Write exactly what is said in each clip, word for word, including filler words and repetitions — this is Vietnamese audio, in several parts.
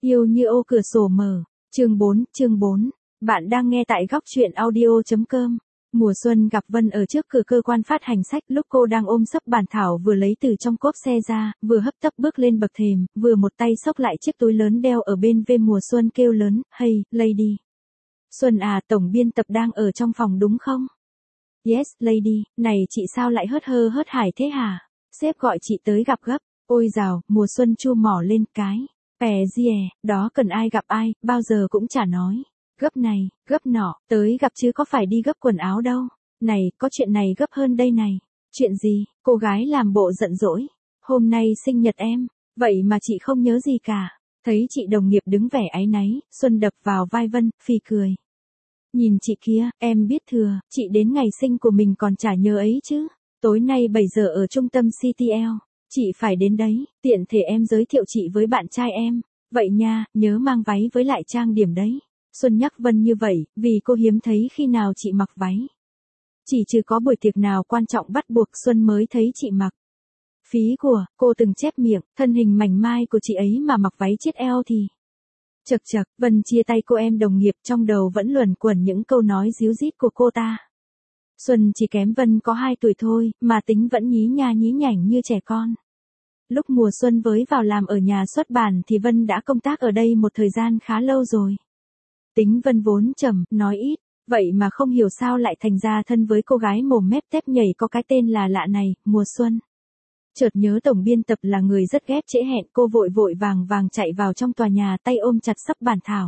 Yêu như ô cửa sổ mở. Chương bốn, chương bốn. Bạn đang nghe tại góc truyện audio chấm com. Mùa xuân gặp Vân ở trước cửa cơ quan phát hành sách, lúc cô đang ôm sấp bản thảo vừa lấy từ trong cốp xe ra, vừa hấp tấp bước lên bậc thềm, vừa một tay xốc lại chiếc túi lớn đeo ở bên vê. Mùa xuân kêu lớn, "Hey, lady. Xuân à, tổng biên tập đang ở trong phòng đúng không?" "Yes, lady, này chị sao lại hớt hơ hớt hải thế hả? Sếp gọi chị tới gặp gấp." "Ôi dào," Mùa xuân chua mỏ lên cái. "Pè gì è, đó cần ai gặp ai, bao giờ cũng chả nói. Gấp này, gấp nọ, tới gặp chứ có phải đi gấp quần áo đâu. Này, có chuyện này gấp hơn đây này." "Chuyện gì?" Cô gái làm bộ giận dỗi. "Hôm nay sinh nhật em, vậy mà chị không nhớ gì cả." Thấy chị đồng nghiệp đứng vẻ áy náy, Xuân đập vào vai Vân, phì cười. "Nhìn chị kia, em biết thừa, chị đến ngày sinh của mình còn chả nhớ ấy chứ. Tối nay bảy giờ ở trung tâm xê tê lờ, chị phải đến đấy, tiện thể em giới thiệu chị với bạn trai em. Vậy nha, nhớ mang váy với lại trang điểm đấy." Xuân nhắc Vân như vậy, vì cô hiếm thấy khi nào chị mặc váy. Chỉ trừ có buổi tiệc nào quan trọng bắt buộc Xuân mới thấy chị mặc. Phí của, cô từng chép miệng, thân hình mảnh mai của chị ấy mà mặc váy chiết eo thì. Chật chật, Vân chia tay cô em đồng nghiệp, trong đầu vẫn luẩn quẩn những câu nói díu dít của cô ta. Xuân chỉ kém Vân có hai tuổi thôi, mà tính vẫn nhí nha nhí nhảnh như trẻ con. Lúc mùa xuân với vào làm ở nhà xuất bản thì Vân đã công tác ở đây một thời gian khá lâu rồi. Tính Vân vốn trầm, nói ít, vậy mà không hiểu sao lại thành ra thân với cô gái mồm mép tép nhảy có cái tên là lạ này, Mùa Xuân. Chợt nhớ tổng biên tập là người rất ghét trễ hẹn, cô vội vội vàng vàng chạy vào trong tòa nhà, tay ôm chặt sấp bản thảo.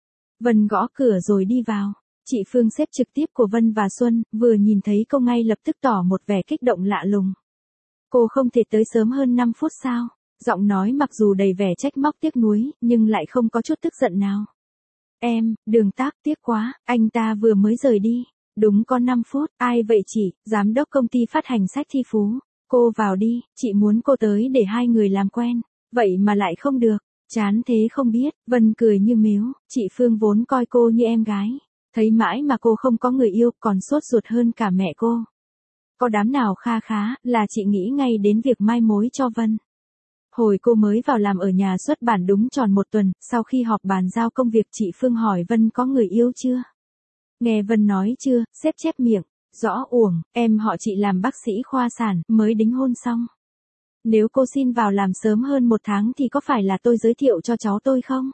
Vân gõ cửa rồi đi vào. Chị Phương sếp trực tiếp của Vân và Xuân, vừa nhìn thấy cô ngay lập tức tỏ một vẻ kích động lạ lùng. "Cô không thể tới sớm hơn năm phút sao?" Giọng nói mặc dù đầy vẻ trách móc tiếc nuối, nhưng lại không có chút tức giận nào. "Em, Đường Tác, tiếc quá, anh ta vừa mới rời đi." "Đúng có năm phút, ai vậy chị?" "Giám đốc công ty phát hành sách Thi Phú." "Cô vào đi, chị muốn cô tới để hai người làm quen." "Vậy mà lại không được." "Chán thế không biết." Vân cười như mếu, chị Phương vốn coi cô như em gái. Thấy mãi mà cô không có người yêu, còn sốt ruột hơn cả mẹ cô. Có đám nào kha khá, là chị nghĩ ngay đến việc mai mối cho Vân. Hồi cô mới vào làm ở nhà xuất bản đúng tròn một tuần, sau khi họp bàn giao công việc, chị Phương hỏi Vân có người yêu chưa. Nghe Vân nói chưa, sếp chép miệng. "Rõ uổng, em họ chị làm bác sĩ khoa sản, mới đính hôn xong. Nếu cô xin vào làm sớm hơn một tháng thì có phải là tôi giới thiệu cho cháu tôi không?"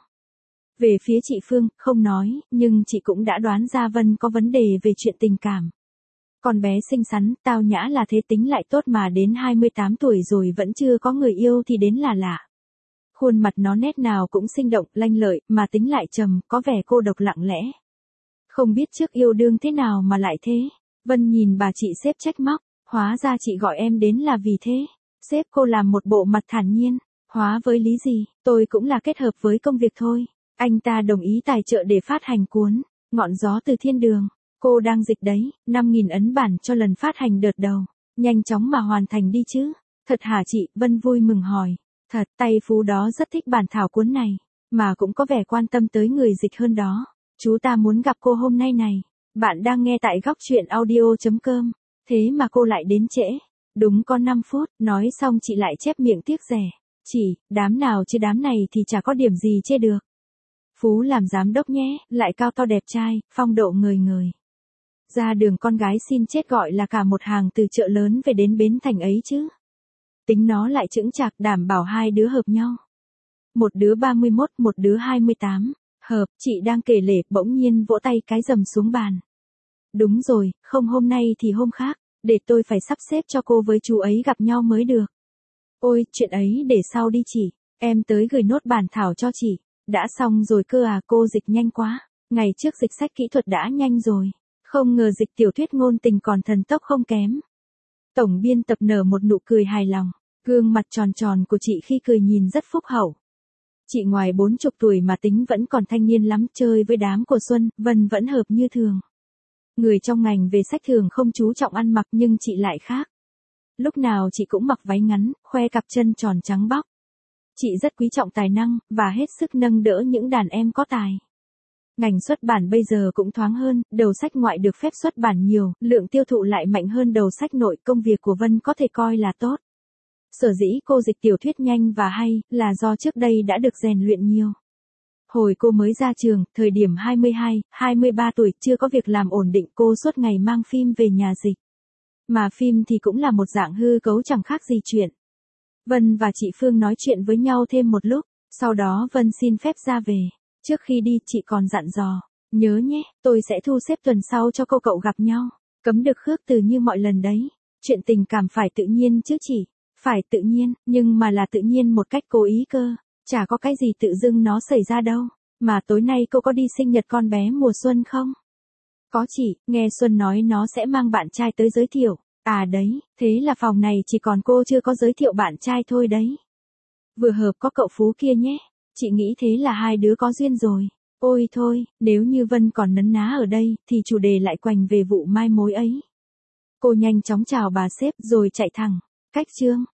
Về phía chị Phương, không nói, nhưng chị cũng đã đoán ra Vân có vấn đề về chuyện tình cảm. Con bé xinh xắn, tao nhã là thế, tính lại tốt mà đến hai mươi tám tuổi rồi vẫn chưa có người yêu thì đến là lạ. Khuôn mặt nó nét nào cũng sinh động, lanh lợi, mà tính lại trầm, có vẻ cô độc lặng lẽ. Không biết trước yêu đương thế nào mà lại thế. Vân nhìn bà chị sếp trách móc, "Hóa ra chị gọi em đến là vì thế." Sếp cô làm một bộ mặt thản nhiên. "Hóa với lý gì, tôi cũng là kết hợp với công việc thôi." Anh ta đồng ý tài trợ để phát hành cuốn Ngọn gió từ thiên đường. "Cô đang dịch đấy, năm nghìn ấn bản cho lần phát hành đợt đầu. Nhanh chóng mà hoàn thành đi chứ." "Thật hả chị?" Vân vui mừng hỏi. "Thật, tay Phú đó rất thích bản thảo cuốn này, mà cũng có vẻ quan tâm tới người dịch hơn đó. Chú ta muốn gặp cô hôm nay này." Bạn đang nghe tại góc truyện audio chấm com. "Thế mà cô lại đến trễ." "Đúng có năm phút, nói xong chị lại chép miệng tiếc rẻ. "Chỉ, đám nào chứ đám này thì chả có điểm gì chê được. Phú làm giám đốc nhé, lại cao to đẹp trai, phong độ ngời ngời. Ra đường con gái xin chết gọi là cả một hàng từ chợ lớn về đến bến thành ấy chứ." Tính nó lại chững chạc, đảm bảo hai đứa hợp nhau. Một đứa ba mươi mốt, một đứa hai mươi tám. Hợp, chị đang kể lể, bỗng nhiên vỗ tay cái rầm xuống bàn. "Đúng rồi, không hôm nay thì hôm khác, để tôi phải sắp xếp cho cô với chú ấy gặp nhau mới được." "Ôi, chuyện ấy để sau đi chị, em tới gửi nốt bản thảo cho chị." "Đã xong rồi cơ à?" "Cô dịch nhanh quá, ngày trước dịch sách kỹ thuật đã nhanh rồi, không ngờ dịch tiểu thuyết ngôn tình còn thần tốc không kém." Tổng biên tập nở một nụ cười hài lòng, gương mặt tròn tròn của chị khi cười nhìn rất phúc hậu. Chị ngoài bốn chục tuổi mà tính vẫn còn thanh niên lắm, chơi với đám của Xuân, Vân vẫn hợp như thường. Người trong ngành về sách thường không chú trọng ăn mặc, nhưng chị lại khác. Lúc nào chị cũng mặc váy ngắn, khoe cặp chân tròn trắng bóc. Chị rất quý trọng tài năng, và hết sức nâng đỡ những đàn em có tài. Ngành xuất bản bây giờ cũng thoáng hơn, đầu sách ngoại được phép xuất bản nhiều, lượng tiêu thụ lại mạnh hơn đầu sách nội, công việc của Vân có thể coi là tốt. Sở dĩ cô dịch tiểu thuyết nhanh và hay, là do trước đây đã được rèn luyện nhiều. Hồi cô mới ra trường, thời điểm hai mươi hai, hai mươi ba tuổi, chưa có việc làm ổn định, cô suốt ngày mang phim về nhà dịch. Mà phim thì cũng là một dạng hư cấu chẳng khác gì chuyện. Vân và chị Phương nói chuyện với nhau thêm một lúc, sau đó Vân xin phép ra về. Trước khi đi chị còn dặn dò, nhớ nhé, tôi sẽ thu xếp tuần sau cho cô cậu gặp nhau. Cấm được khước từ như mọi lần đấy. Chuyện tình cảm phải tự nhiên chứ chị. Phải tự nhiên, nhưng mà là tự nhiên một cách cố ý cơ. Chả có cái gì tự dưng nó xảy ra đâu. Mà tối nay cô có đi sinh nhật con bé Mùa Xuân không? Có chị, nghe Xuân nói nó sẽ mang bạn trai tới giới thiệu. À đấy, thế là phòng này chỉ còn cô chưa có giới thiệu bạn trai thôi đấy. Vừa hợp có cậu Phú kia nhé. Chị nghĩ thế là hai đứa có duyên rồi. Ôi thôi, nếu như Vân còn nấn ná ở đây, thì chủ đề lại quành về vụ mai mối ấy. Cô nhanh chóng chào bà sếp rồi chạy thẳng. Cách chương.